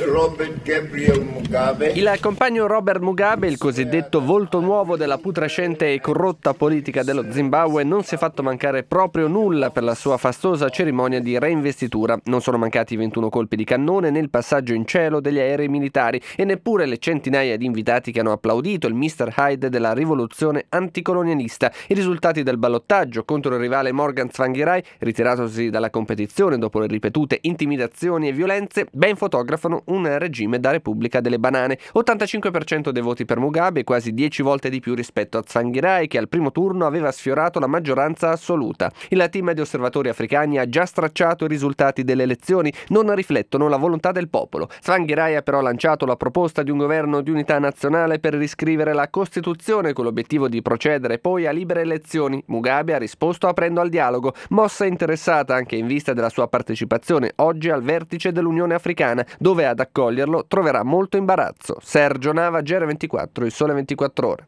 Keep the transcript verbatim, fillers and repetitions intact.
Robert Gabriel Mugabe. Il compagno Robert Mugabe, il cosiddetto volto nuovo della putrescente e corrotta politica dello Zimbabwe, non si è fatto mancare proprio nulla per la sua fastosa cerimonia di reinvestitura. Non sono mancati ventuno colpi di cannone né il passaggio in cielo degli aerei militari e neppure le centinaia di invitati che hanno applaudito il mister Hyde della rivoluzione anticolonialista. I risultati del ballottaggio contro il rivale Morgan Tsvangirai, ritiratosi dalla competizione dopo le ripetute intimidazioni e violenze, ben fotografano un regime da Repubblica delle Banane. ottantacinque per cento dei voti per Mugabe, quasi dieci volte di più rispetto a Tsvangirai, che al primo turno aveva sfiorato la maggioranza assoluta. Il team di osservatori africani ha già stracciato i risultati delle elezioni, non riflettono la volontà del popolo. Tsvangirai ha però lanciato la proposta di un governo di unità nazionale per riscrivere la Costituzione con l'obiettivo di procedere poi a libere elezioni. Mugabe ha risposto aprendo al dialogo, mossa interessata anche in vista della sua partecipazione oggi al vertice dell'Unione Africana, dove ad accoglierlo troverà molto imbarazzo. Sergio Nava, G R ventiquattro, il Sole ventiquattro Ore.